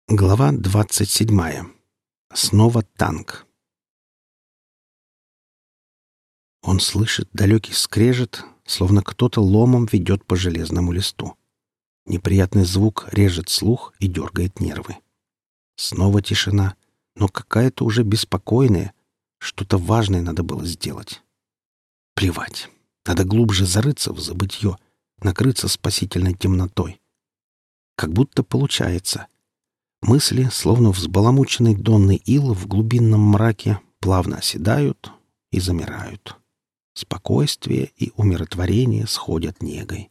Глава 27. Снова танк. Он слышит далекий скрежет, словно кто-то ломом ведет по железному листу. Неприятный звук режет слух и дергает нервы. Снова тишина, но какая-то уже беспокойная. Что-то важное надо было сделать. Плевать. Надо глубже зарыться в забытье, накрыться спасительной темнотой. Как будто получается. Мысли, словно взбаламученный донный ил в глубинном мраке, плавно оседают и замирают. Спокойствие и умиротворение сходят негой.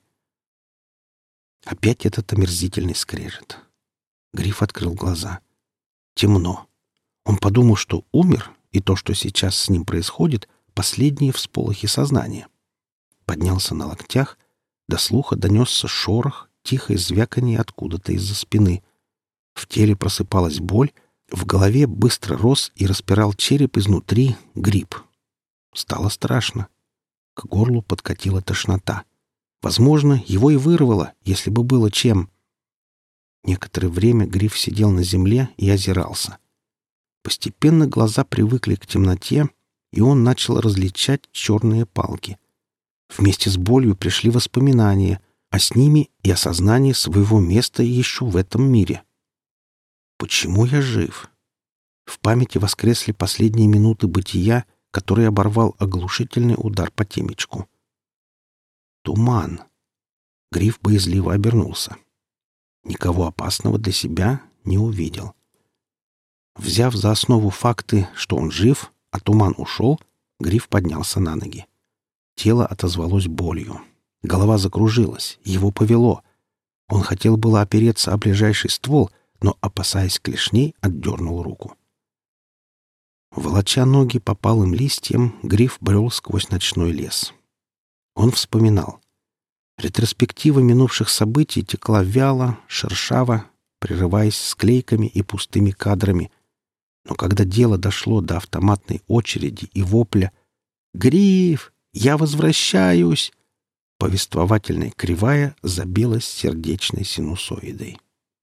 Опять этот омерзительный скрежет. Гриф открыл глаза. Темно. Он подумал, что умер, и то, что сейчас с ним происходит, последние всполохи сознания. Поднялся на локтях, до слуха донесся шорох, тихое звяканье откуда-то из-за спины. В теле просыпалась боль, в голове быстро рос и распирал череп изнутри гриб. Стало страшно. К горлу подкатила тошнота. Возможно, его и вырвало, если бы было чем. Некоторое время Гриф сидел на земле и озирался. Постепенно глаза привыкли к темноте, и он начал различать черные палки. Вместе с болью пришли воспоминания, а с ними и осознание своего места еще в этом мире. Почему я жив? В памяти воскресли последние минуты бытия, который оборвал оглушительный удар по темечку. Туман. Гриф боязливо обернулся. Никого опасного для себя не увидел. Взяв за основу факты, что он жив, а туман ушел, Гриф поднялся на ноги. Тело отозвалось болью. Голова закружилась, его повело. Он хотел было опереться о ближайший ствол, но, опасаясь клешней, отдернул руку. Волоча ноги по палым листьям, Гриф брел сквозь ночной лес. Он вспоминал. Ретроспектива минувших событий текла вяло, шершаво, прерываясь склейками и пустыми кадрами. Но когда дело дошло до автоматной очереди и вопля «Гриф! Я возвращаюсь!», повествовательная кривая забилась сердечной синусоидой.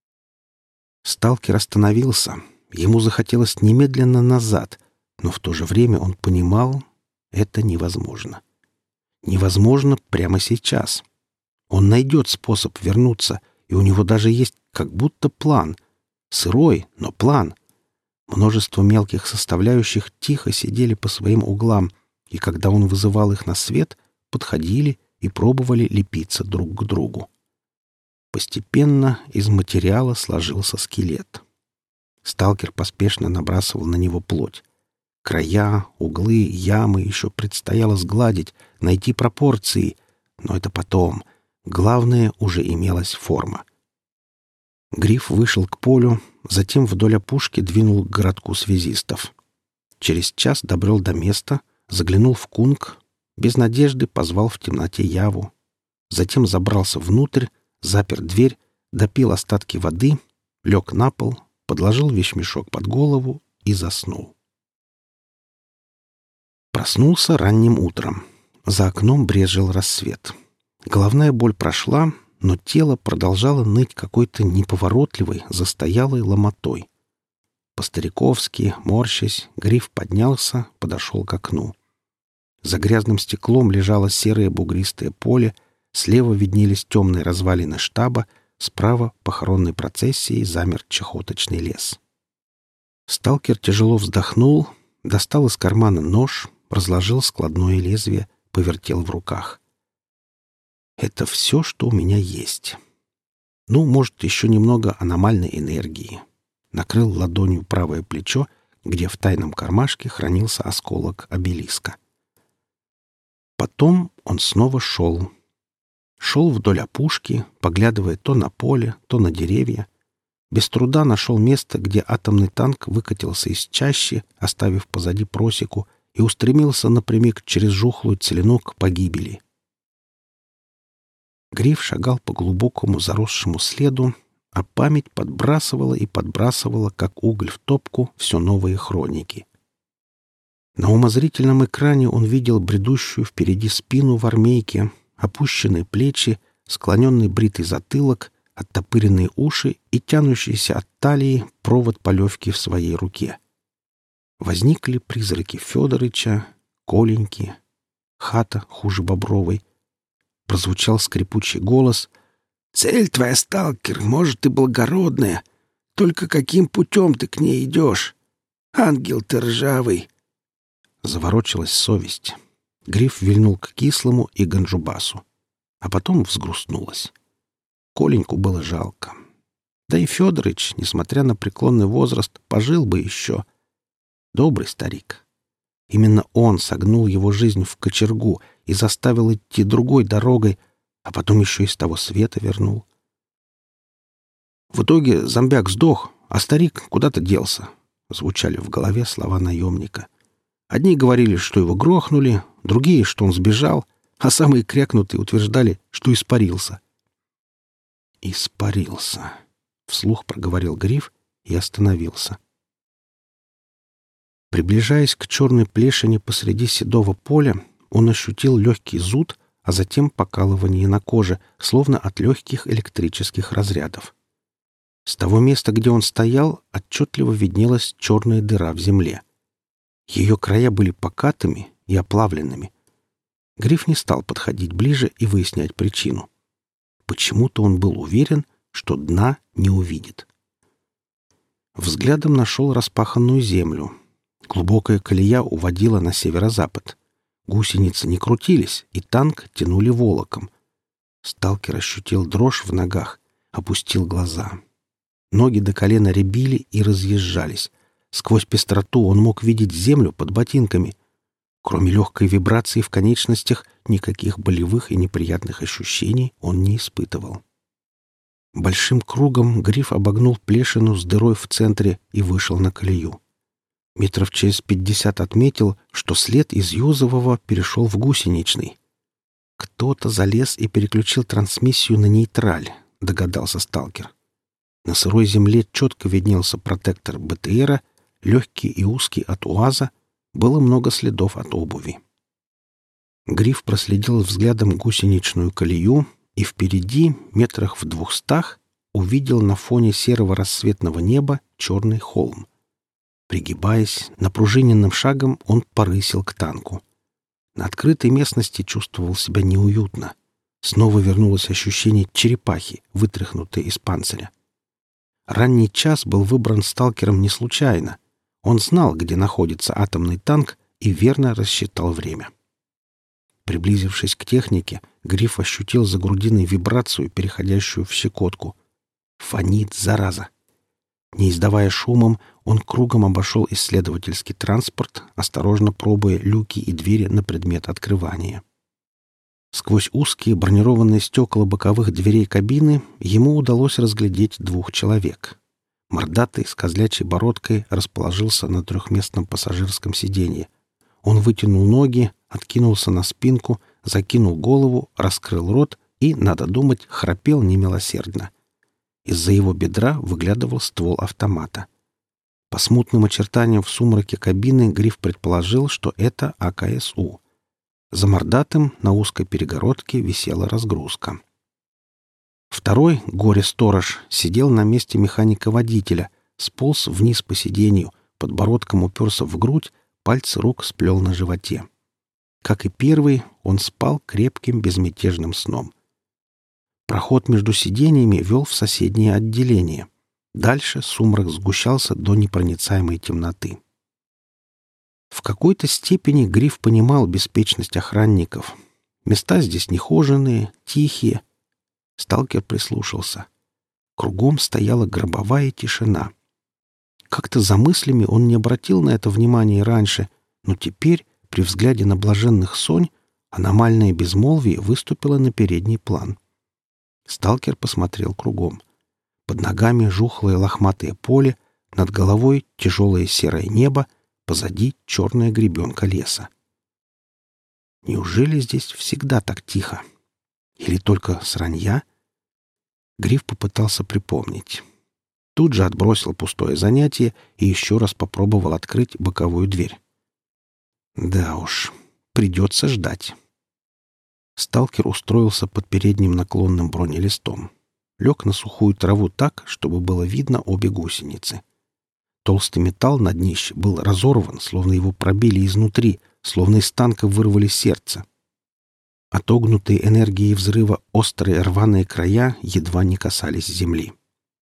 Сталкер остановился. Ему захотелось немедленно назад, но в то же время он понимал, это невозможно. Невозможно прямо сейчас. Он найдет способ вернуться, и у него даже есть как будто план. Сырой, но план. Множество мелких составляющих тихо сидели по своим углам, и когда он вызывал их на свет, подходили и пробовали лепиться друг к другу. Постепенно из материала сложился скелет. Сталкер поспешно набрасывал на него плоть. Края, углы, ямы еще предстояло сгладить, найти пропорции, но это потом. Главное, уже имелась форма. Гриф вышел к полю, затем вдоль опушки двинул к городку связистов. Через час добрел до места, заглянул в кунг, без надежды позвал в темноте Яву. Затем забрался внутрь, запер дверь, допил остатки воды, лег на пол, подложил вещмешок под голову и заснул. Проснулся ранним утром. За окном брезжил рассвет. Головная боль прошла, но тело продолжало ныть какой-то неповоротливой, застоялой ломотой. По-стариковски, морщась, Гриф поднялся, подошел к окну. За грязным стеклом лежало серое бугристое поле, слева виднелись темные развалины штаба, справа похоронной процессией замер чахоточный лес. Сталкер тяжело вздохнул, достал из кармана нож, разложил складное лезвие, повертел в руках. Это все, что у меня есть. Ну, может, еще немного аномальной энергии. Накрыл ладонью правое плечо, где в тайном кармашке хранился осколок обелиска. Потом он снова шел. Шел вдоль опушки, поглядывая то на поле, то на деревья. Без труда нашел место, где атомный танк выкатился из чащи, оставив позади просеку, и устремился напрямик через жухлую целину к погибели. Гриф шагал по глубокому заросшему следу, а память подбрасывала и подбрасывала, как уголь в топку, все новые хроники. На умозрительном экране он видел бредущую впереди спину в армейке, опущенные плечи, склоненный бритый затылок, оттопыренные уши и тянущийся от талии провод полевки в своей руке. Возникли призраки Федорыча, Коленьки, хата хуже Бобровой. Прозвучал скрипучий голос. «Цель твоя, сталкер, может, и благородная. Только каким путем ты к ней идешь? Ангел ты ржавый!» Заворочилась совесть. Гриф вильнул к Кислому и Ганджубасу. А потом взгрустнулась. Коленьку было жалко. Да и Федорыч, несмотря на преклонный возраст, пожил бы еще. Добрый старик. Именно он согнул его жизнь в кочергу и заставил идти другой дорогой, а потом еще и с того света вернул. В итоге зомбяк сдох, а старик куда-то делся. Звучали в голове слова наемника. Одни говорили, что его грохнули, другие, что он сбежал, а самые крякнутые утверждали, что испарился. «Испарился», — вслух проговорил Гриф и остановился. Приближаясь к черной плешине посреди седого поля, он ощутил легкий зуд, а затем покалывание на коже, словно от легких электрических разрядов. С того места, где он стоял, отчетливо виднелась черная дыра в земле. Ее края были покатыми и оплавленными. Гриф не стал подходить ближе и выяснять причину. Почему-то он был уверен, что дна не увидит. Взглядом нашел распаханную землю. Глубокая колея уводила на северо-запад. Гусеницы не крутились, и танк тянули волоком. Сталкер ощутил дрожь в ногах, опустил глаза. Ноги до колена рябили и разъезжались. Сквозь пестроту он мог видеть землю под ботинками. Кроме легкой вибрации в конечностях, никаких болевых и неприятных ощущений он не испытывал. Большим кругом Гриф обогнул плешину с дырой в центре и вышел на колею. Метров через 50 отметил, что след из Юзового перешел в гусеничный. «Кто-то залез и переключил трансмиссию на нейтраль», — догадался сталкер. На сырой земле четко виднелся протектор БТРа, легкий и узкий от УАЗа, было много следов от обуви. Гриф проследил взглядом гусеничную колею и впереди, метрах в 200, увидел на фоне серого рассветного неба черный холм. Пригибаясь, напружиненным шагом он порысил к танку. На открытой местности чувствовал себя неуютно. Снова вернулось ощущение черепахи, вытряхнутой из панциря. Ранний час был выбран сталкером не случайно. Он знал, где находится атомный танк, и верно рассчитал время. Приблизившись к технике, Гриф ощутил за грудиной вибрацию, переходящую в щекотку. Фонит, зараза! Не издавая шумом, он кругом обошел исследовательский транспорт, осторожно пробуя люки и двери на предмет открывания. Сквозь узкие бронированные стекла боковых дверей кабины ему удалось разглядеть 2 человек. Мордатый с козлячей бородкой расположился на трехместном пассажирском сиденье. Он вытянул ноги, откинулся на спинку, закинул голову, раскрыл рот и, надо думать, храпел немилосердно. Из-за его бедра выглядывал ствол автомата. По смутным очертаниям в сумраке кабины Гриф предположил, что это АКСУ. За мордатым на узкой перегородке висела разгрузка. Второй, горе-сторож, сидел на месте механика-водителя, сполз вниз по сиденью, подбородком уперся в грудь, пальцы рук сплел на животе. Как и первый, он спал крепким безмятежным сном. Проход между сиденьями вел в соседнее отделение. Дальше сумрак сгущался до непроницаемой темноты. В какой-то степени Гриф понимал беспечность охранников. Места здесь нехоженные, тихие. Сталкер прислушался. Кругом стояла гробовая тишина. Как-то за мыслями он не обратил на это внимания раньше, но теперь, при взгляде на блаженных сонь, аномальное безмолвие выступило на передний план. Сталкер посмотрел кругом. Под ногами жухлое лохматое поле, над головой тяжелое серое небо, позади черная гребенка леса. Неужели здесь всегда так тихо? Или только сранья? Гриф попытался припомнить. Тут же отбросил пустое занятие и еще раз попробовал открыть боковую дверь. Да уж, придется ждать. Сталкер устроился под передним наклонным бронелистом. лег на сухую траву так, чтобы было видно обе гусеницы. Толстый металл на днище был разорван, словно его пробили изнутри, словно из танка вырвали сердце. Отогнутые энергией взрыва острые рваные края едва не касались земли.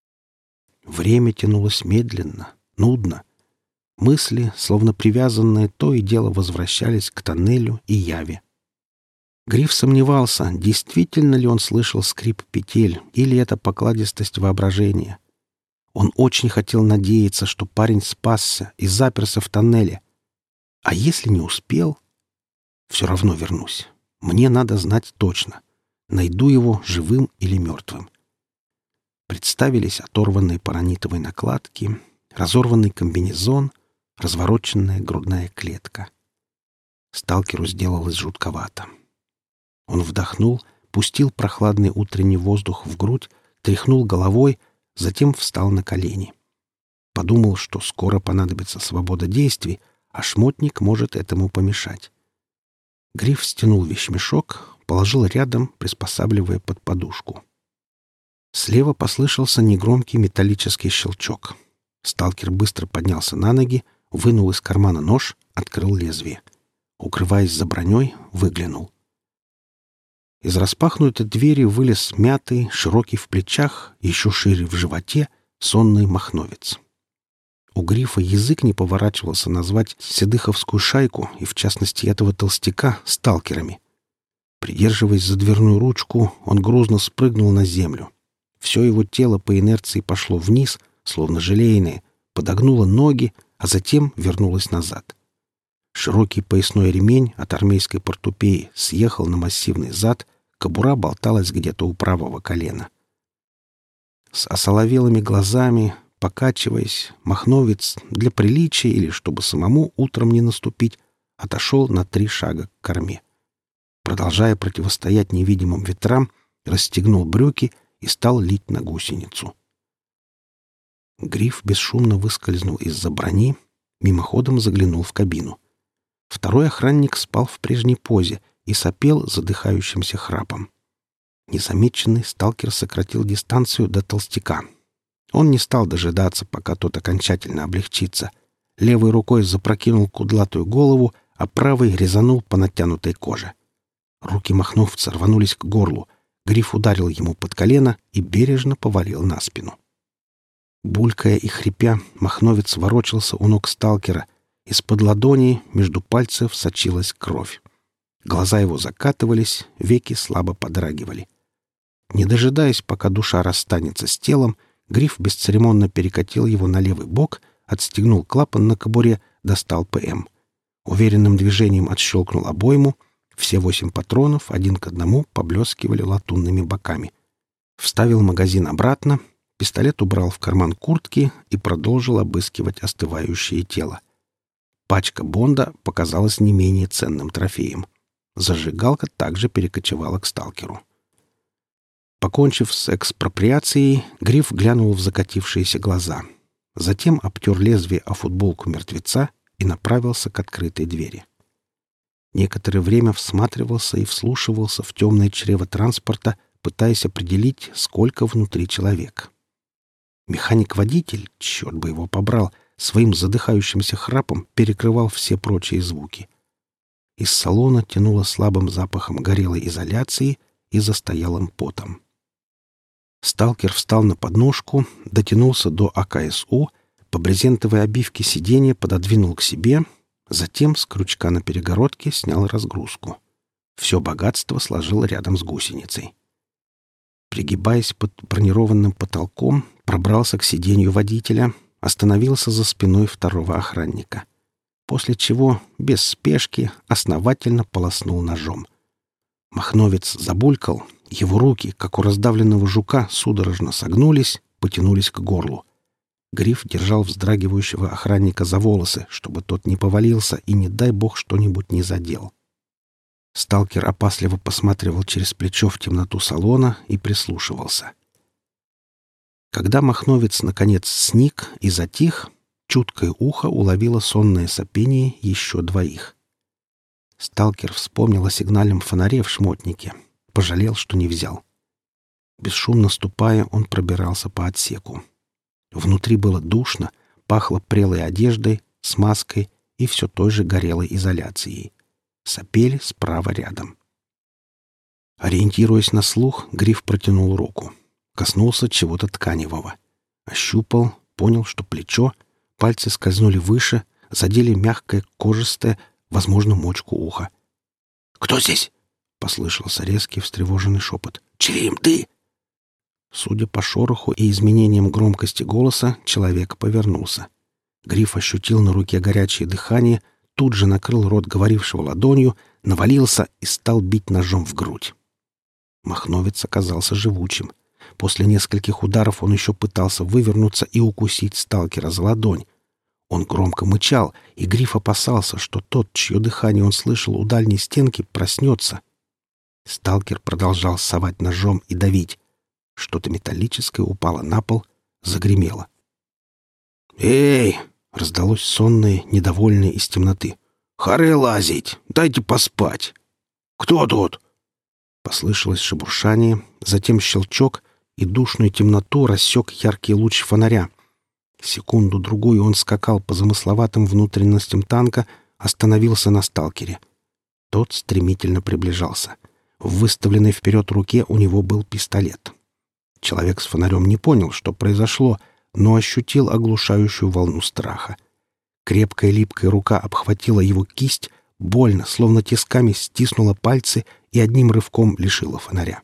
Время тянулось медленно, нудно. Мысли, словно привязанные, то и дело возвращались к тоннелю и яве. Гриф сомневался, действительно ли он слышал скрип петель, или это покладистость воображения. Он очень хотел надеяться, что парень спасся и заперся в тоннеле. А если не успел? Все равно вернусь. Мне надо знать точно. Найду его живым или мертвым. Представились оторванные паранитовые накладки, разорванный комбинезон, развороченная грудная клетка. Сталкеру сделалось жутковато. Он вдохнул, пустил прохладный утренний воздух в грудь, тряхнул головой, затем встал на колени. Подумал, что скоро понадобится свобода действий, а шмотник может этому помешать. Гриф стянул вещмешок, положил рядом, приспосабливая под подушку. Слева послышался негромкий металлический щелчок. Сталкер быстро поднялся на ноги, вынул из кармана нож, открыл лезвие. Укрываясь за броней, выглянул. Из распахнутой двери вылез мятый, широкий в плечах, еще шире в животе, сонный махновец. У Грифа язык не поворачивался назвать седыховскую шайку, и в частности этого толстяка, сталкерами. Придерживаясь за дверную ручку, он грузно спрыгнул на землю. Все его тело по инерции пошло вниз, словно желейное, подогнуло ноги, а затем вернулось назад. Широкий поясной ремень от армейской портупеи съехал на массивный зад, кобура болталась где-то у правого колена. С осоловелыми глазами, покачиваясь, махновец для приличия или чтобы самому утром не наступить, отошел на 3 шага к корме. Продолжая противостоять невидимым ветрам, расстегнул брюки и стал лить на гусеницу. Гриф бесшумно выскользнул из-за брони, мимоходом заглянул в кабину. Второй охранник спал в прежней позе и сопел задыхающимся храпом. Незамеченный сталкер сократил дистанцию до толстяка. Он не стал дожидаться, пока тот окончательно облегчится. Левой рукой запрокинул кудлатую голову, а правой резанул по натянутой коже. Руки махновца рванулись к горлу. Гриф ударил ему под колено и бережно повалил на спину. Булькая и хрипя, махновец ворочался у ног сталкера. Из-под ладони между пальцев сочилась кровь. Глаза его закатывались, веки слабо подрагивали. Не дожидаясь, пока душа расстанется с телом, Гриф бесцеремонно перекатил его на левый бок, отстегнул клапан на кобуре, достал ПМ. Уверенным движением отщелкнул обойму. Все 8 патронов 1 к 1 поблескивали латунными боками. Вставил магазин обратно, пистолет убрал в карман куртки и продолжил обыскивать остывающее тело. Пачка Бонда показалась не менее ценным трофеем. Зажигалка также перекочевала к сталкеру. Покончив с экспроприацией, Гриф глянул в закатившиеся глаза. Затем обтер лезвие о футболку мертвеца и направился к открытой двери. Некоторое время всматривался и вслушивался в темное чрево транспорта, пытаясь определить, сколько внутри человек. Механик-водитель, черт бы его побрал, своим задыхающимся храпом перекрывал все прочие звуки. Из салона тянуло слабым запахом горелой изоляции и застоялым потом. Сталкер встал на подножку, дотянулся до АКСУ, по брезентовой обивке сиденья пододвинул к себе, затем с крючка на перегородке снял разгрузку. Все богатство сложил рядом с гусеницей. Пригибаясь под бронированным потолком, пробрался к сиденью водителя, остановился за спиной второго охранника. После чего, без спешки, основательно полоснул ножом. Махновец забулькал, его руки, как у раздавленного жука, судорожно согнулись, потянулись к горлу. Гриф держал вздрагивающего охранника за волосы, чтобы тот не повалился и, не дай бог, что-нибудь не задел. Сталкер опасливо посматривал через плечо в темноту салона и прислушивался. Когда махновец наконец сник и затих, чуткое ухо уловило сонное сопение еще 2. Сталкер вспомнил о сигнальном фонаре в шмотнике. Пожалел, что не взял. Бесшумно ступая, он пробирался по отсеку. Внутри было душно, пахло прелой одеждой, смазкой и все той же горелой изоляцией. Сопели справа рядом. Ориентируясь на слух, Гриф протянул руку. Коснулся чего-то тканевого. Ощупал, понял, что плечо, пальцы скользнули выше, задели мягкое, кожистое, возможно, мочку уха. «Кто здесь?» — послышался резкий, встревоженный шепот. «Черим, ты!» Судя по шороху и изменениям громкости голоса, человек повернулся. Гриф ощутил на руке горячее дыхание, тут же накрыл рот говорившего ладонью, навалился и стал бить ножом в грудь. Махновец оказался живучим. После нескольких ударов он еще пытался вывернуться и укусить сталкера за ладонь. Он громко мычал, и Гриф опасался, что тот, чье дыхание он слышал у дальней стенки, проснется. Сталкер продолжал совать ножом и давить. Что-то металлическое упало на пол, загремело. «Эй!» — раздалось сонное, недовольное из темноты. «Харе лазить! Дайте поспать!» «Кто тут?» Послышалось шебуршание, затем щелчок, и душную темноту рассек яркий луч фонаря. Секунду-другую он скакал по замысловатым внутренностям танка, остановился на сталкере. Тот стремительно приближался. В выставленной вперед руке у него был пистолет. Человек с фонарем не понял, что произошло, но ощутил оглушающую волну страха. Крепкая липкая рука обхватила его кисть, больно, словно тисками стиснула пальцы и одним рывком лишила фонаря.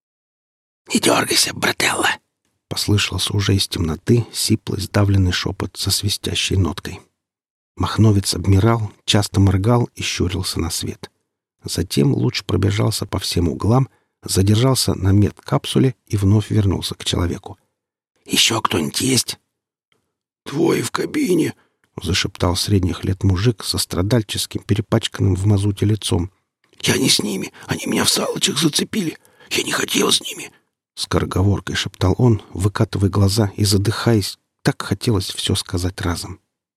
«Не дергайся, брателло!» — послышался уже из темноты сиплый сдавленный шепот со свистящей ноткой. Махновец обмирал, часто моргал и щурился на свет. Затем луч пробежался по всем углам, задержался на медкапсуле и вновь вернулся к человеку. «Еще кто-нибудь есть?» «Двое в кабине», — зашептал средних лет мужик со страдальческим, перепачканным в мазуте лицом. «Я не с ними, они меня в салочек зацепили. Я не хотел с ними», — скороговоркой шептал он, выкатывая глаза и задыхаясь. Так хотелось все сказать разом.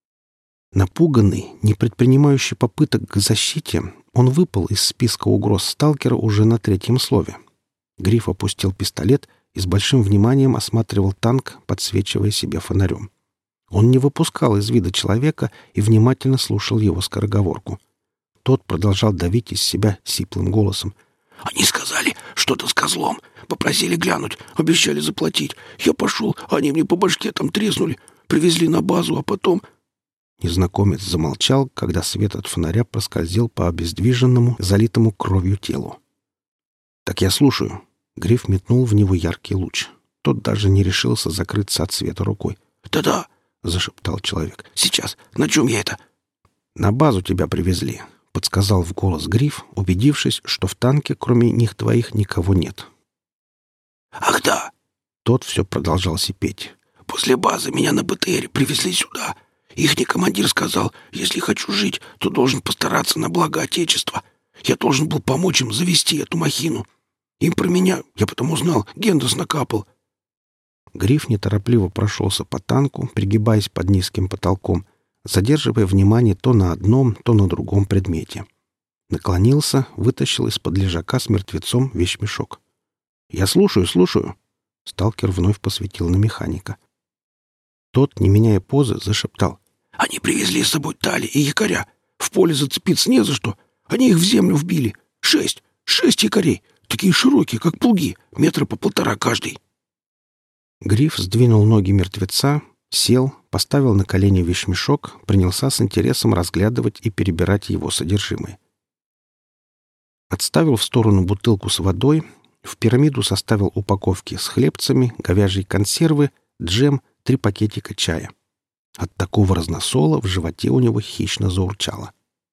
Напуганный, не предпринимающий попыток к защите, он выпал из списка угроз сталкера уже на третьем слове. Гриф опустил пистолет и с большим вниманием осматривал танк, подсвечивая себе фонарем. Он не выпускал из вида человека и внимательно слушал его скороговорку. Тот продолжал давить из себя сиплым голосом. «Они сказали, что-то с козлом. Попросили глянуть, обещали заплатить. Я пошел, они мне по башке там треснули. Привезли на базу, а потом...» Незнакомец замолчал, когда свет от фонаря проскользил по обездвиженному, залитому кровью телу. «Так я слушаю». Гриф метнул в него яркий луч. Тот даже не решился закрыться от света рукой. «Да-да», — зашептал человек. «Сейчас. На чем я это?» «На базу тебя привезли», — подсказал в голос Гриф, убедившись, что в танке кроме них двоих никого нет. «Ах да!» Тот все продолжал сипеть. «После базы меня на БТРе привезли сюда. Ихний командир сказал, если хочу жить, то должен постараться на благо Отечества. Я должен был помочь им завести эту махину. Им про меня, я потом узнал, Гендес накапал». Гриф неторопливо прошелся по танку, пригибаясь под низким потолком, задерживая внимание то на одном, то на другом предмете. Наклонился, вытащил из-под лежака с мертвецом вещмешок. «Я слушаю, слушаю». Сталкер вновь посветил на механика. Тот, не меняя позы, зашептал. «Они привезли с собой тали и якоря. В поле зацепиться не за что. Они их в землю вбили. 6 якорей. Такие широкие, как плуги. 1.5 метра каждый». Гриф сдвинул ноги мертвеца, сел, поставил на колени вещмешок, принялся с интересом разглядывать и перебирать его содержимое. Отставил в сторону бутылку с водой, в пирамиду составил упаковки с хлебцами, говяжьи консервы, джем, 3 пакетика чая. От такого разносола в животе у него хищно заурчало.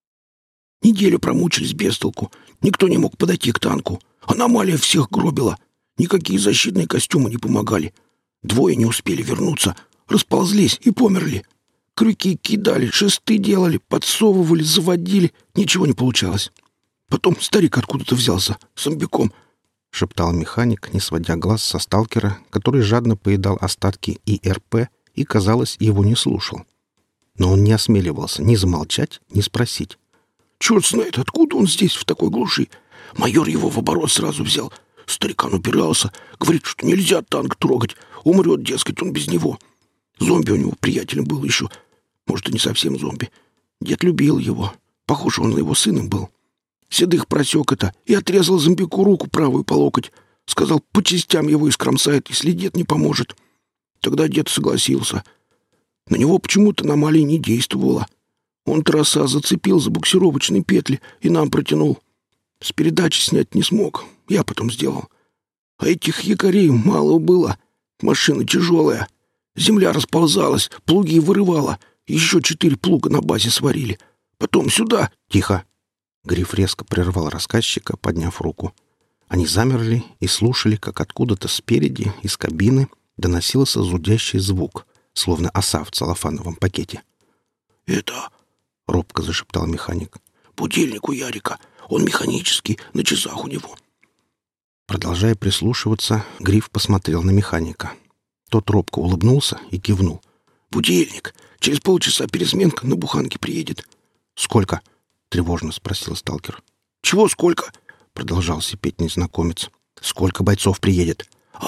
«Неделю промучились без толку. Никто не мог подойти к танку. Аномалия всех гробила. Никакие защитные костюмы не помогали. 2 не успели вернуться. Расползлись и померли. Крюки кидали, шесты делали, подсовывали, заводили. Ничего не получалось. Потом старик откуда-то взялся, с зомбиком», — шептал механик, не сводя глаз со сталкера, который жадно поедал остатки ИРП и, казалось, его не слушал. Но он не осмеливался ни замолчать, ни спросить. «Черт знает, откуда он здесь, в такой глуши? Майор его в оборот сразу взял. Старикан упирался, говорит, что нельзя танк трогать. Умрет, дескать, он без него. Зомби у него приятелем был еще. Может, и не совсем зомби. Дед любил его. Похоже, он его сыном был. Седых просек это и отрезал зомбику руку правую по локоть. Сказал, по частям его искромсает, если дед не поможет. Тогда дед согласился. На него почему-то аномалия не действовала. Он троса зацепил за буксировочные петли и нам протянул. С передачи снять не смог. Я потом сделал. А этих якорей мало было. Машина тяжелая. Земля расползалась, плуги вырывала. Еще 4 плуга на базе сварили. Потом сюда. Тихо. Гриф резко прервал рассказчика, подняв руку. Они замерли и слушали, как откуда-то спереди, из кабины, доносился зудящий звук, словно оса в целлофановом пакете. «Это...» — робко зашептал механик. «Будильник у Ярика. Он механический, на часах у него». Продолжая прислушиваться, Гриф посмотрел на механика. Тот робко улыбнулся и кивнул. «Будильник. Через полчаса пересменка на буханке приедет». «Сколько?» — тревожно спросил сталкер. «Чего сколько?» — продолжал сипеть незнакомец. «Сколько бойцов приедет?»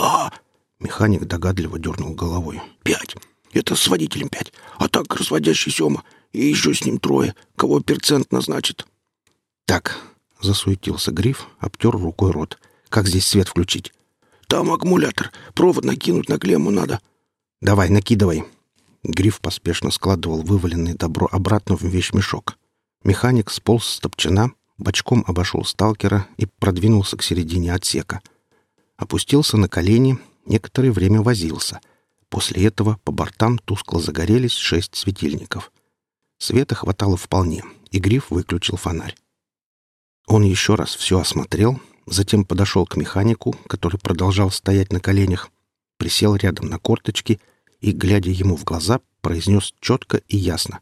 Механик догадливо дернул головой. 5. Это с водителем 5. А так разводящий Сема. И еще с ним 3. Кого перцент назначит?» «Так», — засуетился Гриф, обтер рукой рот. «Как здесь свет включить?» «Там аккумулятор. Провод накинуть на клемму надо». «Давай, накидывай». Гриф поспешно складывал вываленное добро обратно в вещмешок. Механик сполз с топчана, бочком обошел сталкера и продвинулся к середине отсека. Опустился на колени, некоторое время возился. После этого по бортам тускло загорелись 6 светильников. Света хватало вполне, и Гриф выключил фонарь. Он еще раз все осмотрел, затем подошел к механику, который продолжал стоять на коленях, присел рядом на корточки и, глядя ему в глаза, произнес четко и ясно.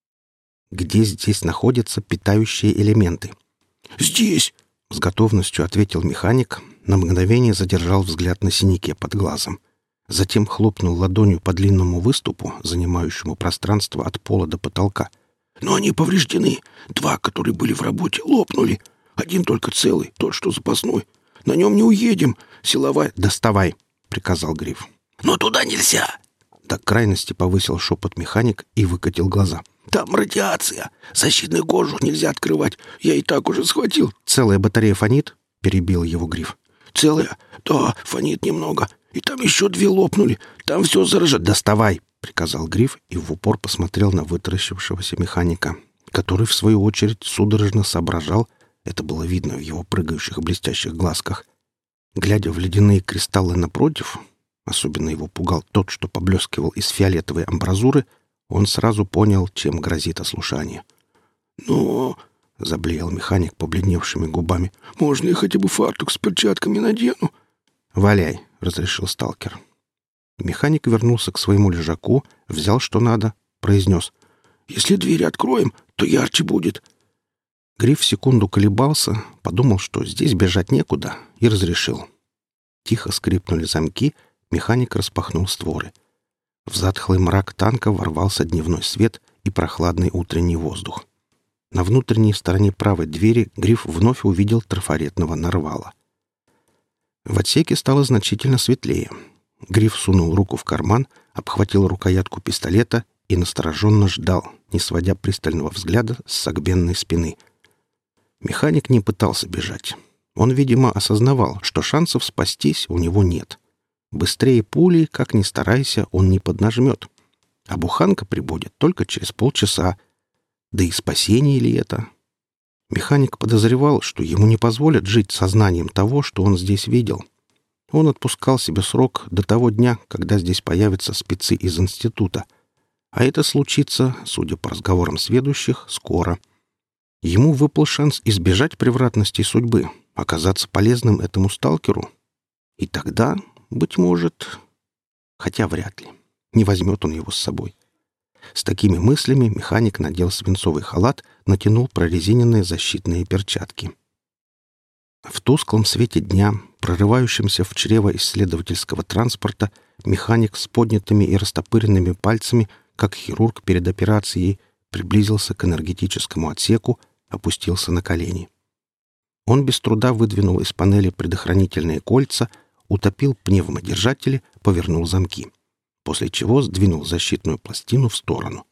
«Где здесь находятся питающие элементы?» «Здесь!» — с готовностью ответил механик, на мгновение задержал взгляд на синяке под глазом. Затем хлопнул ладонью по длинному выступу, занимающему пространство от пола до потолка. «Но они повреждены. 2, которые были в работе, лопнули. 1 только целый, тот, что запасной. На нем не уедем. Силовая...» «Доставай!» — приказал Гриф. «Но туда нельзя!» До крайности повысил шепот механик и выкатил глаза. «Там радиация. Защитный кожух нельзя открывать. Я и так уже схватил». «Целая батарея фонит?» — перебил его Гриф. «Целая? Да, фонит немного. И там еще 2 лопнули. Там все заражено». «Доставай!» — приказал Гриф и в упор посмотрел на вытаращившегося механика, который, в свою очередь, судорожно соображал, это было видно в его прыгающих блестящих глазках. Глядя в ледяные кристаллы напротив, особенно его пугал тот, что поблескивал из фиолетовой амбразуры, он сразу понял, чем грозит ослушание. «Но...» — заблеял механик побледневшими губами. «Можно я хотя бы фартук с перчатками надену?» «Валяй!» — разрешил сталкер. Механик вернулся к своему лежаку, взял что надо, произнес. «Если двери откроем, то ярче будет». Гриф секунду колебался, подумал, что здесь бежать некуда, и разрешил. Тихо скрипнули замки, механик распахнул створы. В затхлый мрак танка ворвался дневной свет и прохладный утренний воздух. На внутренней стороне правой двери Гриф вновь увидел трафаретного нарвала. В отсеке стало значительно светлее. Гриф сунул руку в карман, обхватил рукоятку пистолета и настороженно ждал, не сводя пристального взгляда с согбенной спины. Механик не пытался бежать. Он, видимо, осознавал, что шансов спастись у него нет. Быстрее пули, как ни старайся, он не поднажмет. А буханка прибудет только через полчаса. Да и спасение ли это? Механик подозревал, что ему не позволят жить сознанием того, что он здесь видел. Он отпускал себе срок до того дня, когда здесь появятся спецы из института. А это случится, судя по разговорам сведущих, скоро. Ему выпал шанс избежать превратностей судьбы, оказаться полезным этому сталкеру. И тогда, быть может... Хотя вряд ли. Не возьмет он его с собой. С такими мыслями механик надел свинцовый халат, натянул прорезиненные защитные перчатки. В тусклом свете дня, прорывающемся в чрево исследовательского транспорта, механик с поднятыми и растопыренными пальцами, как хирург перед операцией, приблизился к энергетическому отсеку, опустился на колени. Он без труда выдвинул из панели предохранительные кольца, утопил пневмодержатели, повернул замки, после чего сдвинул защитную пластину в сторону.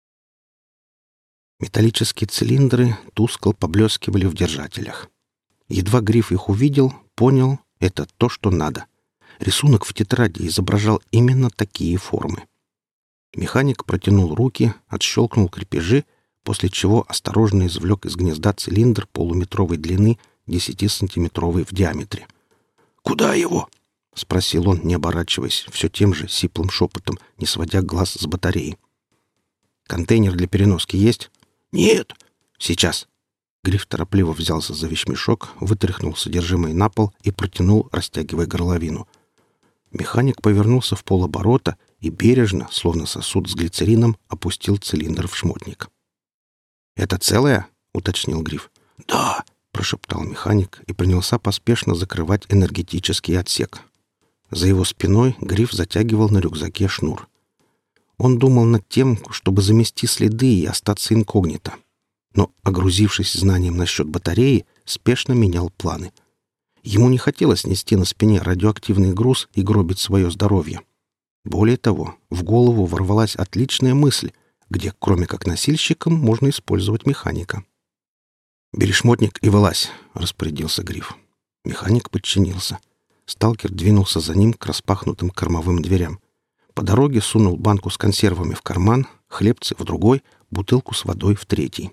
Металлические цилиндры тускло поблескивали в держателях. Едва Гриф их увидел, понял — это то, что надо. Рисунок в тетради изображал именно такие формы. Механик протянул руки, отщелкнул крепежи, после чего осторожно извлек из гнезда цилиндр полуметровой длины, 10-сантиметровый в диаметре. «Куда его?» — спросил он, не оборачиваясь, все тем же сиплым шепотом, не сводя глаз с батареи. «Контейнер для переноски есть?» «Нет». «Сейчас». Гриф торопливо взялся за вещмешок, вытряхнул содержимое на пол и протянул, растягивая горловину. Механик повернулся в полоборота и бережно, словно сосуд с глицерином, опустил цилиндр в шмотник. «Это целое?» — уточнил Гриф. «Да», — прошептал механик и принялся поспешно закрывать энергетический отсек. За его спиной Гриф затягивал на рюкзаке шнур. Он думал над тем, чтобы замести следы и остаться инкогнито. Но, огрузившись знанием насчет батареи, спешно менял планы. Ему не хотелось нести на спине радиоактивный груз и гробить свое здоровье. Более того, в голову ворвалась отличная мысль, где, кроме как носильщиком, можно использовать механика. «Бери шмотник и вылазь», — распорядился Гриф. Механик подчинился. Сталкер двинулся за ним к распахнутым кормовым дверям. По дороге сунул банку с консервами в карман, хлебцы в другой, бутылку с водой в третий.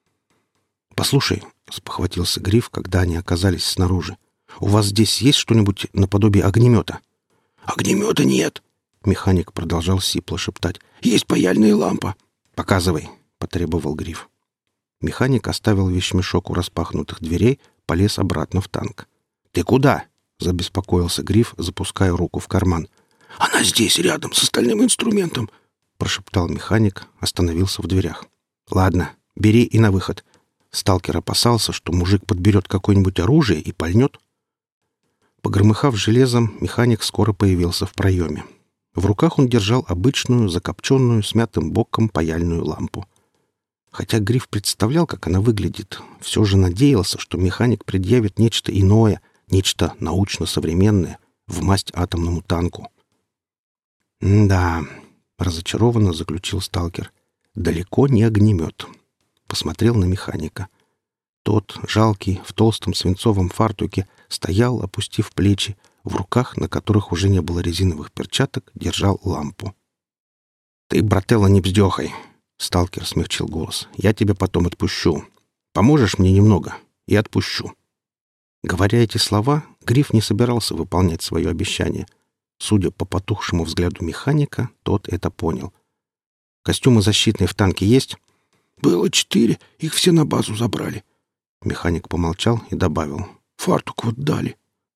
«Послушай», — спохватился Гриф, когда они оказались снаружи, — «у вас здесь есть что-нибудь наподобие огнемета?» «Огнемета нет», — механик продолжал сипло шептать. «Есть паяльная лампа». «Показывай», — потребовал Гриф. Механик оставил вещмешок у распахнутых дверей, полез обратно в танк. «Ты куда?» — забеспокоился Гриф, запуская руку в карман. «Она здесь, рядом, с остальным инструментом», — прошептал механик, остановился в дверях. «Ладно, бери и на выход». Сталкер опасался, что мужик подберет какое-нибудь оружие и пальнет. Погромыхав железом, механик скоро появился в проеме. В руках он держал обычную, закопченную, смятым боком паяльную лампу. Хотя Гриф представлял, как она выглядит, все же надеялся, что механик предъявит нечто иное, нечто научно-современное, вмасть атомному танку. «Да», — разочарованно заключил сталкер, — «далеко не огнемет». Посмотрел на механика. Тот, жалкий, в толстом свинцовом фартуке, стоял, опустив плечи, в руках, на которых уже не было резиновых перчаток, держал лампу. «Ты, брателло, не бздехай!» — сталкер смягчил голос. «Я тебя потом отпущу. Поможешь мне немного и отпущу». Говоря эти слова, Гриф не собирался выполнять свое обещание. Судя по потухшему взгляду механика, тот это понял. «Костюмы защитные в танке есть?» «Было 4, их все на базу забрали». Механик помолчал и добавил. «Фартук вот дали».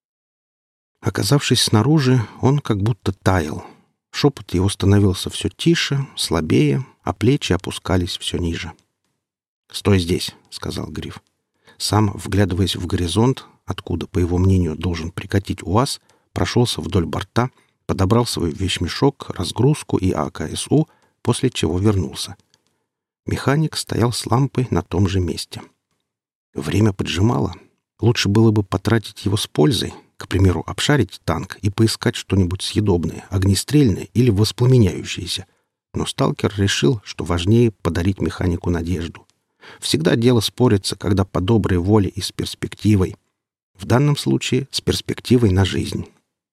Оказавшись снаружи, он как будто таял. Шепот его становился все тише, слабее, а плечи опускались все ниже. «Стой здесь», — сказал Гриф. Сам, вглядываясь в горизонт, откуда, по его мнению, должен прикатить УАЗ, прошелся вдоль борта, подобрал свой вещмешок, разгрузку и АКСУ, после чего вернулся. Механик стоял с лампой на том же месте. Время поджимало. Лучше было бы потратить его с пользой, к примеру, обшарить танк и поискать что-нибудь съедобное, огнестрельное или воспламеняющееся. Но сталкер решил, что важнее подарить механику надежду. Всегда дело спорится, когда по доброй воле и с перспективой. В данном случае с перспективой на жизнь.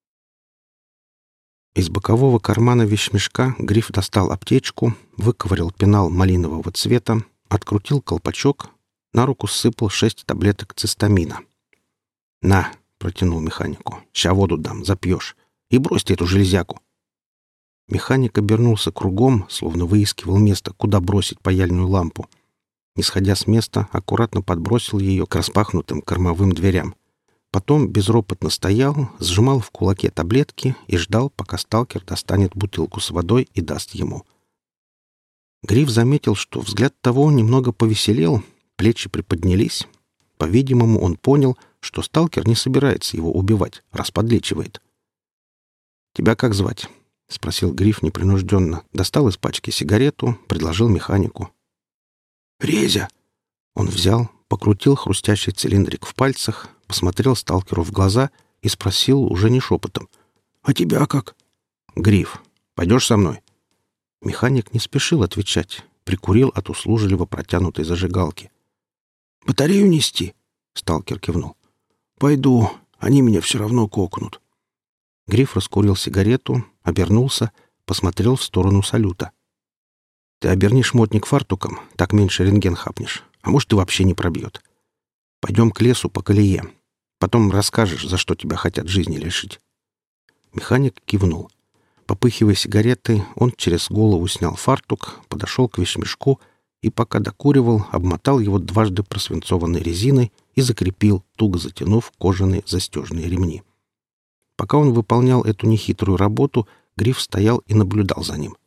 Из бокового кармана вещмешка Гриф достал аптечку, выковырял пенал малинового цвета, открутил колпачок, на руку сыпал 6 таблеток цистамина. «На!» — протянул механику. «Ща воду дам, запьешь. И бросьте эту железяку». Механик обернулся кругом, словно выискивал место, куда бросить паяльную лампу. Не сходя с места, аккуратно подбросил ее к распахнутым кормовым дверям. Потом безропотно стоял, сжимал в кулаке таблетки и ждал, пока сталкер достанет бутылку с водой и даст ему. Гриф заметил, что взгляд того немного повеселел, плечи приподнялись. По-видимому, он понял, что сталкер не собирается его убивать, раз подлечивает. «Тебя как звать?» — спросил Гриф непринужденно. Достал из пачки сигарету, предложил механику. «Резя!» Он взял, покрутил хрустящий цилиндрик в пальцах, посмотрел сталкеру в глаза и спросил уже не шепотом. «А тебя как?» «Гриф, пойдешь со мной?» Механик не спешил отвечать, прикурил от услужливо протянутой зажигалки. «Батарею нести?» — сталкер кивнул. «Пойду, они меня все равно кокнут». Гриф раскурил сигарету, обернулся, посмотрел в сторону салюта. «Ты оберни шмотник фартуком, так меньше рентген хапнешь, а может, и вообще не пробьет. Пойдем к лесу по колее. Потом расскажешь, за что тебя хотят жизни лишить». Механик кивнул. Попыхивая сигаретой, он через голову снял фартук, подошел к вещмешку и, пока докуривал, обмотал его дважды просвинцованной резиной и закрепил, туго затянув кожаные застежные ремни. Пока он выполнял эту нехитрую работу, Гриф стоял и наблюдал за ним.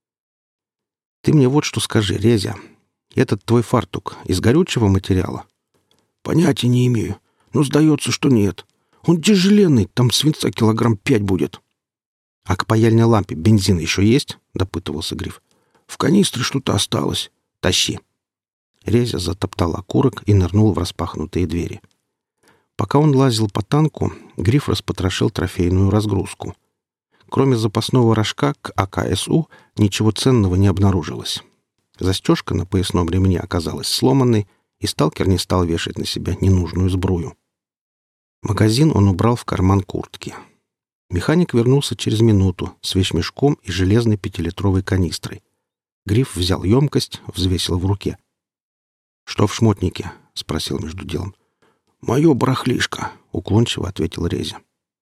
«Ты мне вот что скажи, Резя. Этот твой фартук из горючего материала?» «Понятия не имею, но сдается, что нет. Он тяжеленный, там свинца килограмм 5 будет». «А к паяльной лампе бензин еще есть?» — допытывался Гриф. «В канистре что-то осталось. Тащи». Резя затоптал окурок и нырнул в распахнутые двери. Пока он лазил по танку, Гриф распотрошил трофейную разгрузку. Кроме запасного рожка к АКСУ ничего ценного не обнаружилось. Застежка на поясном ремне оказалась сломанной, и сталкер не стал вешать на себя ненужную сбрую. Магазин он убрал в карман куртки. Механик вернулся через минуту с вещмешком и железной 5-литровой канистрой. Гриф взял емкость, взвесил в руке. «Что в шмотнике?» — спросил между делом. «Мое барахлишко», — уклончиво ответил Резя.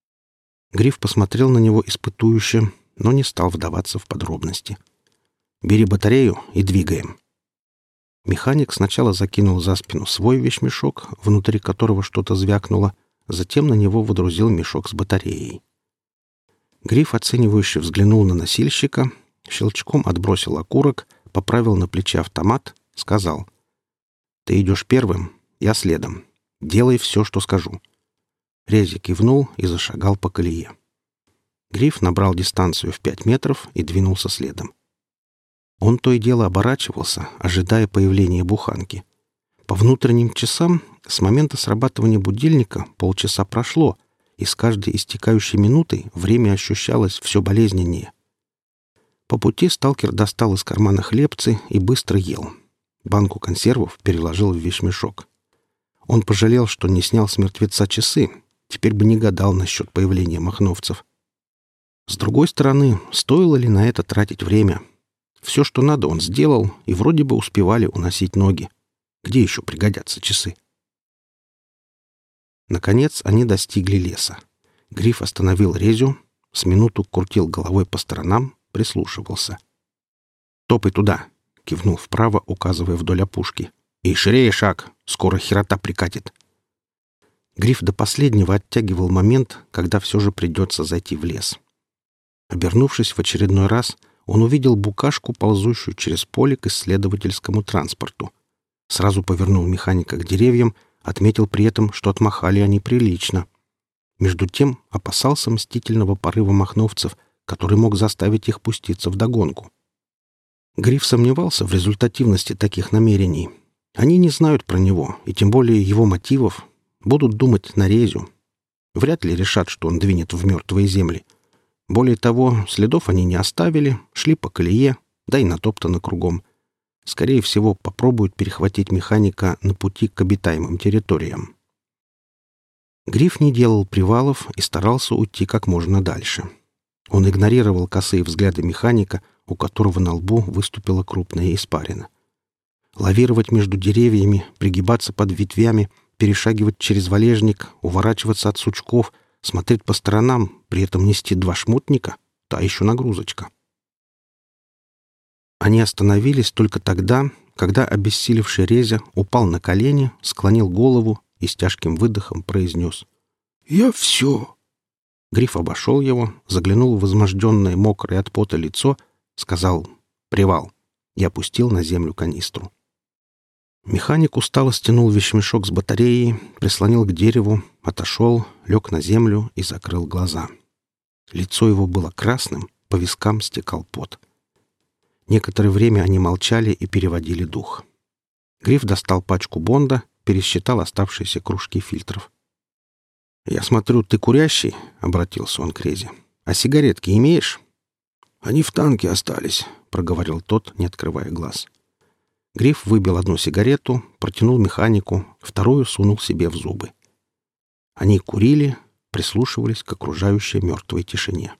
Гриф посмотрел на него испытующе, но не стал вдаваться в подробности. «Бери батарею и двигаем». Механик сначала закинул за спину свой вещмешок, внутри которого что-то звякнуло, затем на него водрузил мешок с батареей. Гриф оценивающе взглянул на носильщика, щелчком отбросил окурок, поправил на плече автомат, сказал: «Ты идешь первым, я следом. Делай все, что скажу». Резя кивнул и зашагал по колее. Гриф набрал дистанцию в 5 метров и двинулся следом. Он то и дело оборачивался, ожидая появления буханки. По внутренним часам с момента срабатывания будильника полчаса прошло, и с каждой истекающей минутой время ощущалось все болезненнее. По пути сталкер достал из кармана хлебцы и быстро ел. Банку консервов переложил в вещмешок. Он пожалел, что не снял с мертвеца часы, теперь бы не гадал насчет появления махновцев. С другой стороны, стоило ли на это тратить время? Все, что надо, он сделал, и вроде бы успевали уносить ноги. Где еще пригодятся часы? Наконец они достигли леса. Гриф остановил Резю, с минуту крутил головой по сторонам, прислушивался. «Топай туда!» — кивнул вправо, указывая вдоль опушки. «И ширее шаг! Скоро херота прикатит!» Гриф до последнего оттягивал момент, когда все же придется зайти в лес. Обернувшись в очередной раз, он увидел букашку, ползущую через поле к исследовательскому транспорту. Сразу повернул механика к деревьям, отметил при этом, что отмахали они прилично. Между тем опасался мстительного порыва махновцев, который мог заставить их пуститься вдогонку. Гриф сомневался в результативности таких намерений. Они не знают про него, и тем более его мотивов, будут думать на Резю. Вряд ли решат, что он двинет в мертвые земли. Более того, следов они не оставили, шли по колее, да и натоптано кругом. Скорее всего, попробуют перехватить механика на пути к обитаемым территориям. Гриф не делал привалов и старался уйти как можно дальше. Он игнорировал косые взгляды механика, у которого на лбу выступила крупная испарина. Лавировать между деревьями, пригибаться под ветвями, перешагивать через валежник, уворачиваться от сучков, смотреть по сторонам, при этом нести 2 шмотника — та еще нагрузочка. Они остановились только тогда, когда обессилевший Резя упал на колени, склонил голову и с тяжким выдохом произнес: «Я все». Гриф обошел его, заглянул в возможденное, мокрое от пота лицо, сказал «Привал» и опустил на землю канистру. Механик устало стянул вещмешок с батареей, прислонил к дереву, отошел, лег на землю и закрыл глаза. Лицо его было красным, по вискам стекал пот. Некоторое время они молчали и переводили дух. Гриф достал пачку Бонда пересчитал оставшиеся кружки фильтров. «Я смотрю, ты курящий», — обратился он к Резе. «А сигаретки имеешь?» «Они в танке остались», — проговорил тот, не открывая глаз. Гриф выбил одну сигарету, протянул механику, вторую сунул себе в зубы. Они курили, прислушивались к окружающей мертвой тишине.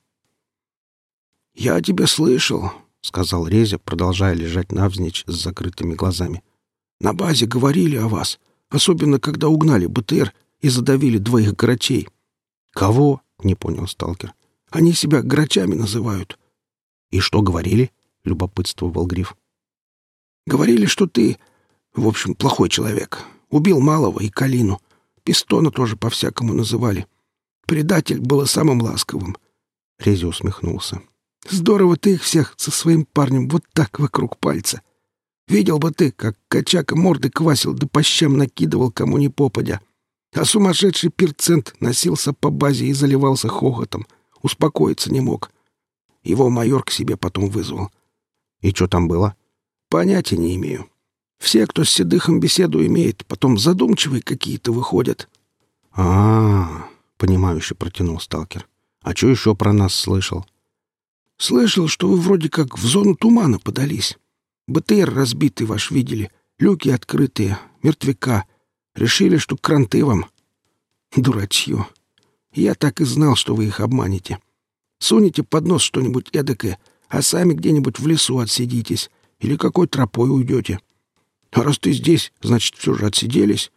«Я тебя слышал», — сказал Резя, продолжая лежать навзничь с закрытыми глазами. «На базе говорили о вас, особенно когда угнали БТР и задавили 2 грачей». «Кого?» — не понял сталкер. «Они себя грачами называют». «И что говорили?» — любопытствовал Гриф. «Говорили, что ты, в общем, плохой человек. Убил Малого и Калину. Пистона тоже по-всякому называли. Предатель был самым ласковым». Резя усмехнулся. «Здорово ты их всех со своим парнем вот так вокруг пальца. Видел бы ты, как Качака морды квасил да по щам накидывал кому ни попадя. А сумасшедший перцент носился по базе и заливался хохотом. Успокоиться не мог. Его майор к себе потом вызвал». «И что там было?» «Понятия не имею. Все, кто с Седыхом беседу имеет, потом задумчивые какие-то выходят». «А-а-а», — понимающе протянул сталкер. «А что еще про нас слышал?» «Слышал, что вы вроде как в зону тумана подались. БТР разбитый ваш видели, люки открытые, мертвяка. Решили, что кранты вам. Дурачье. Я так и знал, что вы их обманете. Сунете под нос что-нибудь эдакое, а сами где-нибудь в лесу отсидитесь или какой тропой уйдете. А раз ты здесь, значит, все же отсиделись».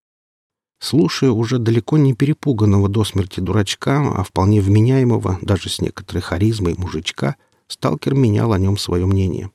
Слушая уже далеко не перепуганного до смерти дурачка, а вполне вменяемого, даже с некоторой харизмой мужичка, сталкер менял о нем свое мнение.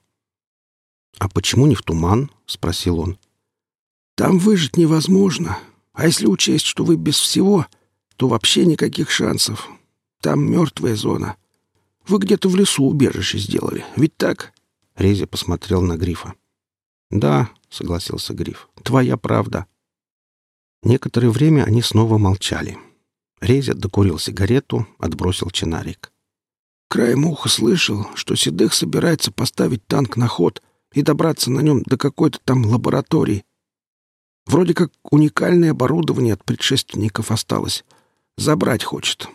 «А почему не в туман?» — спросил он. «Там выжить невозможно. А если учесть, что вы без всего, то вообще никаких шансов. Там мертвая зона. Вы где-то в лесу убежище сделали, ведь так?» Резя посмотрел на Грифа. «Да», — согласился Гриф, — «твоя правда». Некоторое время они снова молчали. Резя докурил сигарету, отбросил чинарик. «Краем уха слышал, что Седых собирается поставить танк на ход и добраться на нем до какой-то там лаборатории. Вроде как уникальное оборудование от предшественников осталось. Забрать хочет».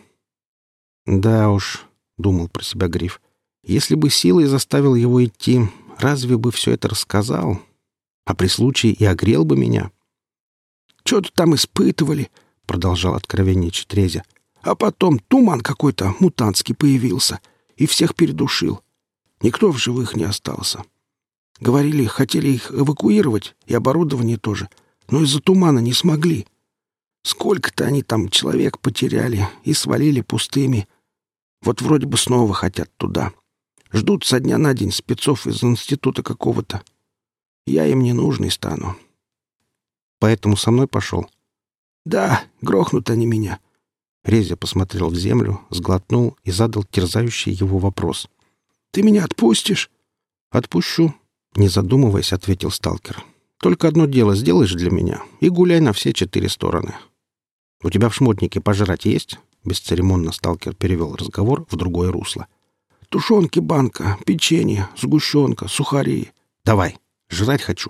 «Да уж», — думал про себя Гриф, — «если бы силой заставил его идти, разве бы все это рассказал? А при случае и огрел бы меня». «Что-то там испытывали», — продолжал откровенничать Резя. «А потом туман какой-то мутантский появился и всех передушил. Никто в живых не остался. Говорили, хотели их эвакуировать, и оборудование тоже, но из-за тумана не смогли. Сколько-то они там человек потеряли и свалили пустыми. Вот вроде бы снова хотят туда. Ждут со дня на день спецов из института какого-то. Я им не нужный стану». «Поэтому со мной пошел?» «Да, грохнут они меня». Резя посмотрел в землю, сглотнул и задал терзающий его вопрос. «Ты меня отпустишь?» «Отпущу», — не задумываясь, ответил сталкер. «Только одно дело сделаешь для меня и гуляй на все 4 стороны. У тебя в шмотнике пожрать есть?» Бесцеремонно сталкер перевел разговор в другое русло. «Тушенки банка, печенье, сгущенка, сухари». «Давай, жрать хочу».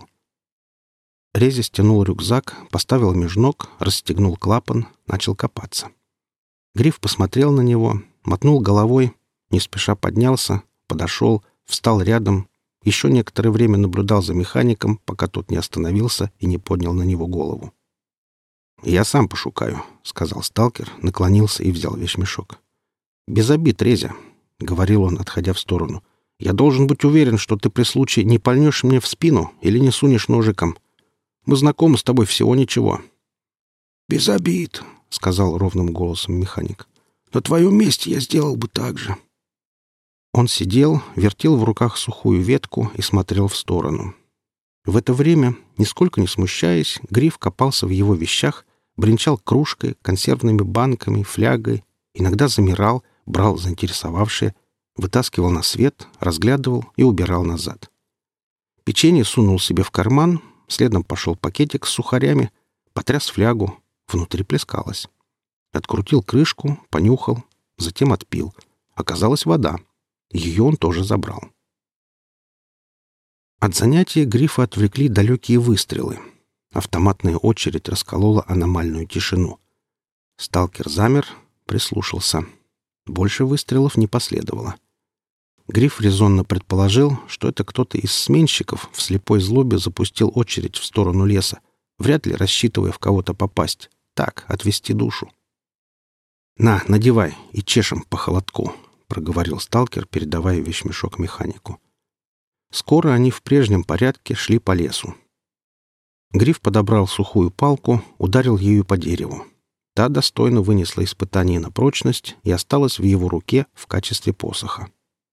Резя стянул рюкзак, поставил меж ног, расстегнул клапан, начал копаться. Гриф посмотрел на него, мотнул головой, не спеша поднялся, подошел, встал рядом, еще некоторое время наблюдал за механиком, пока тот не остановился и не поднял на него голову. «Я сам пошукаю», — сказал сталкер, наклонился и взял вещмешок. «Без обид, Резя», — говорил он, отходя в сторону. «Я должен быть уверен, что ты при случае не пальнешь мне в спину или не сунешь ножиком. Мы знакомы с тобой всего ничего». «Без обид», — сказал ровным голосом механик. «На твоем месте я сделал бы так же». Он сидел, вертел в руках сухую ветку и смотрел в сторону. В это время, нисколько не смущаясь, Гриф копался в его вещах, бренчал кружкой, консервными банками, флягой, иногда замирал, брал заинтересовавшее, вытаскивал на свет, разглядывал и убирал назад. Печенье сунул себе в карман, следом пошел пакетик с сухарями, потряс флягу, внутри плескалось. Открутил крышку, понюхал, затем отпил. Оказалась вода. Ее он тоже забрал. От занятия Грифа отвлекли далекие выстрелы. Автоматная очередь расколола аномальную тишину. Сталкер замер, прислушался. Больше выстрелов не последовало. Гриф резонно предположил, что это кто-то из сменщиков в слепой злобе запустил очередь в сторону леса, вряд ли рассчитывая в кого-то попасть. Так, отвести душу. «На, надевай и чешем по холодку», — проговорил сталкер, передавая вещмешок механику. Скоро они в прежнем порядке шли по лесу. Гриф подобрал сухую палку, ударил ею по дереву. Та достойно вынесла испытание на прочность и осталась в его руке в качестве посоха.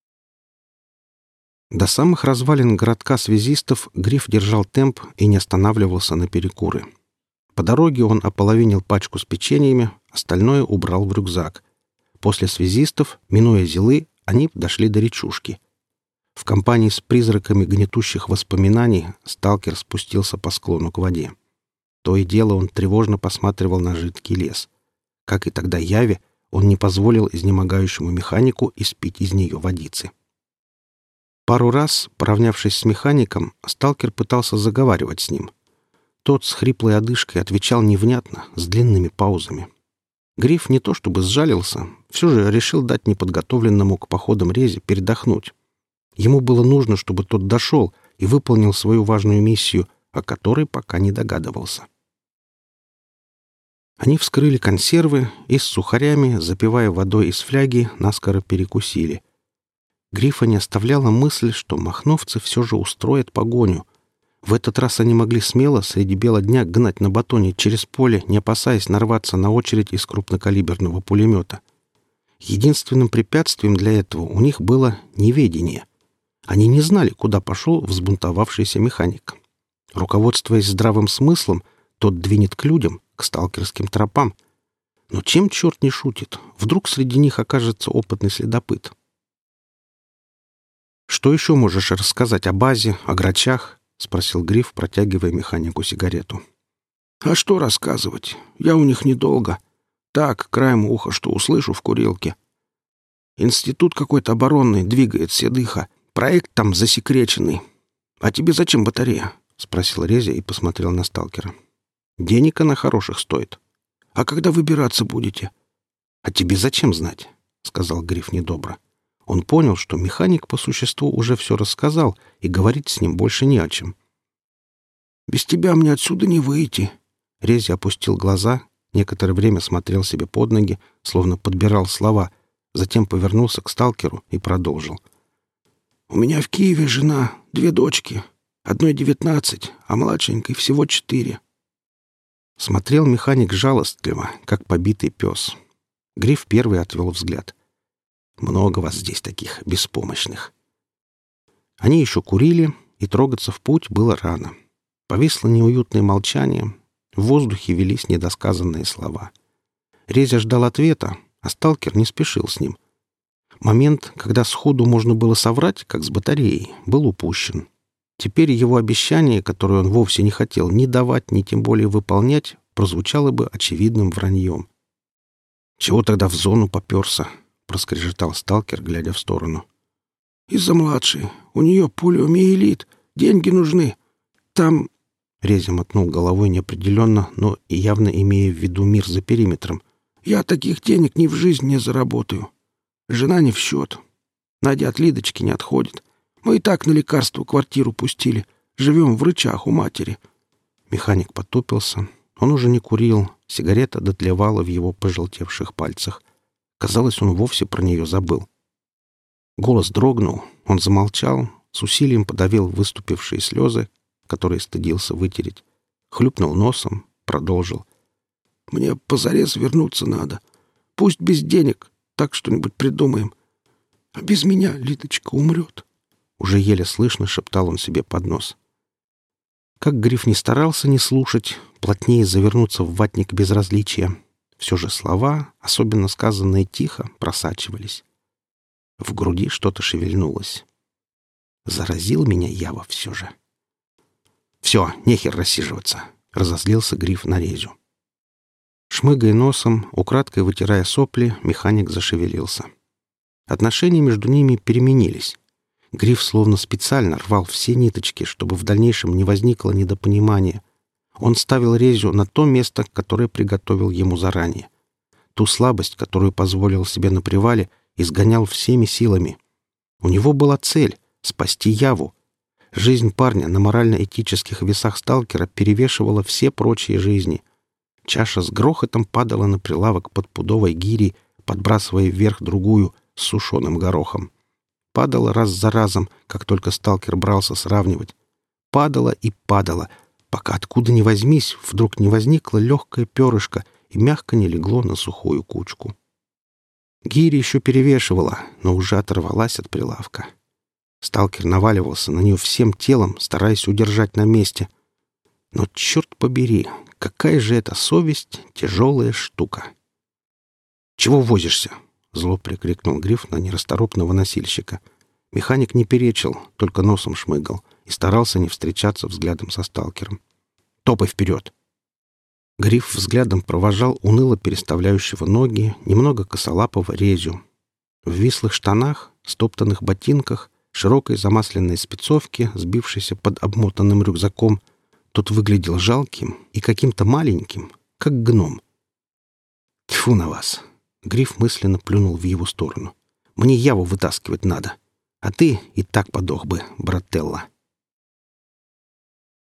До самых развалин городка связистов Гриф держал темп и не останавливался на перекуры. По дороге он ополовинил пачку с печеньями, остальное убрал в рюкзак. После связистов, минуя зилы, они дошли до речушки. В компании с призраками гнетущих воспоминаний сталкер спустился по склону к воде. То и дело он тревожно посматривал на жидкий лес. Как и тогда Яве, он не позволил изнемогающему механику испить из нее водицы. Пару раз, поравнявшись с механиком, сталкер пытался заговаривать с ним. Тот с хриплой одышкой отвечал невнятно, с длинными паузами. Гриф не то чтобы сжалился, все же решил дать неподготовленному к походам Резе передохнуть. Ему было нужно, чтобы тот дошел и выполнил свою важную миссию, о которой пока не догадывался. Они вскрыли консервы и с сухарями, запивая водой из фляги, наскоро перекусили. Грифа не оставляла мысль, что махновцы все же устроят погоню. В этот раз они могли смело среди бела дня гнать на батоне через поле, не опасаясь нарваться на очередь из крупнокалиберного пулемета. Единственным препятствием для этого у них было неведение. Они не знали, куда пошел взбунтовавшийся механик. Руководствуясь здравым смыслом, тот двинет к людям, к сталкерским тропам. Но чем черт не шутит? Вдруг среди них окажется опытный следопыт. «Что еще можешь рассказать о базе, о грачах?» — спросил Гриф, протягивая механику сигарету. «А что рассказывать? Я у них недолго. Так, краем уха, что услышу в курилке. Институт какой-то оборонный двигает седыха. Проект там засекреченный. А тебе зачем батарея?» — спросил Резя и посмотрел на сталкера. «Денег она хороших стоит. А когда выбираться будете?» «А тебе зачем знать?» — сказал Гриф недобро. Он понял, что механик по существу уже все рассказал, и говорить с ним больше не о чем. «Без тебя мне отсюда не выйти». Резя опустил глаза, некоторое время смотрел себе под ноги, словно подбирал слова, затем повернулся к сталкеру и продолжил. «У меня в Киеве жена, 2 дочки. Одной 19, а младшенькой всего 4». Смотрел механик жалостливо, как побитый пес. Гриф первый отвел взгляд. «Много вас здесь таких беспомощных». Они еще курили, и трогаться в путь было рано. Повисло неуютное молчание, в воздухе велись недосказанные слова. Резя ждал ответа, а сталкер не спешил с ним. Момент, когда сходу можно было соврать, как с батареей, был упущен. Теперь его обещание, которое он вовсе не хотел ни давать, ни тем более выполнять, прозвучало бы очевидным враньем. «Чего тогда в зону попёрся?» — проскрежетал сталкер, глядя в сторону. «Из-за младшей. У нее полиомиелит. Деньги нужны. Там...» Резя мотнул головой неопределенно, но и явно имея в виду мир за периметром. «Я таких денег ни в жизнь не заработаю. Жена не в счет. Надя от Лидочки не отходит. Мы и так на лекарство квартиру пустили. Живем в Рычах у матери». Механик потупился. Он уже не курил. Сигарета дотлевала в его пожелтевших пальцах. Казалось, он вовсе про нее забыл. Голос дрогнул. Он замолчал, с усилием подавил выступившие слезы, которые стыдился вытереть. Хлюпнул носом, продолжил. «Мне позарез вернуться надо. Пусть без денег, так что-нибудь придумаем. А без меня Лидочка умрет». Уже еле слышно шептал он себе под нос. Как Гриф не старался не слушать, плотнее завернуться в ватник безразличия, все же слова, особенно сказанные тихо, просачивались. В груди что-то шевельнулось. Заразил меня Ява все же. «Все, нехер рассиживаться», — разозлился Гриф на Резю. Шмыгая носом, украдкой вытирая сопли, механик зашевелился. Отношения между ними переменились. Гриф словно специально рвал все ниточки, чтобы в дальнейшем не возникло недопонимания. Он ставил Резю на то место, которое приготовил ему заранее. Ту слабость, которую позволил себе на привале, изгонял всеми силами. У него была цель — спасти Яву. Жизнь парня на морально-этических весах сталкера перевешивала все прочие жизни. Чаша с грохотом падала на прилавок под пудовой гирей, подбрасывая вверх другую с сушеным горохом. Падала раз за разом, как только сталкер брался сравнивать. Падала и падала, пока откуда ни возьмись, вдруг не возникло легкое перышко и мягко не легло на сухую кучку. Гиря еще перевешивала, но уже оторвалась от прилавка. Сталкер наваливался на нее всем телом, стараясь удержать на месте. Но, черт побери, какая же эта совесть тяжелая штука! «Чего возишься?» — зло прикрикнул Гриф на нерасторопного носильщика. Механик не перечил, только носом шмыгал и старался не встречаться взглядом со сталкером. «Топай вперед!» Гриф взглядом провожал уныло переставляющего ноги, немного косолапого Резю. В вислых штанах, стоптанных ботинках, широкой замасленной спецовке, сбившейся под обмотанным рюкзаком, тот выглядел жалким и каким-то маленьким, как гном. «Тьфу на вас!» — Гриф мысленно плюнул в его сторону. «Мне Яву вытаскивать надо, а ты и так подох бы, брателла».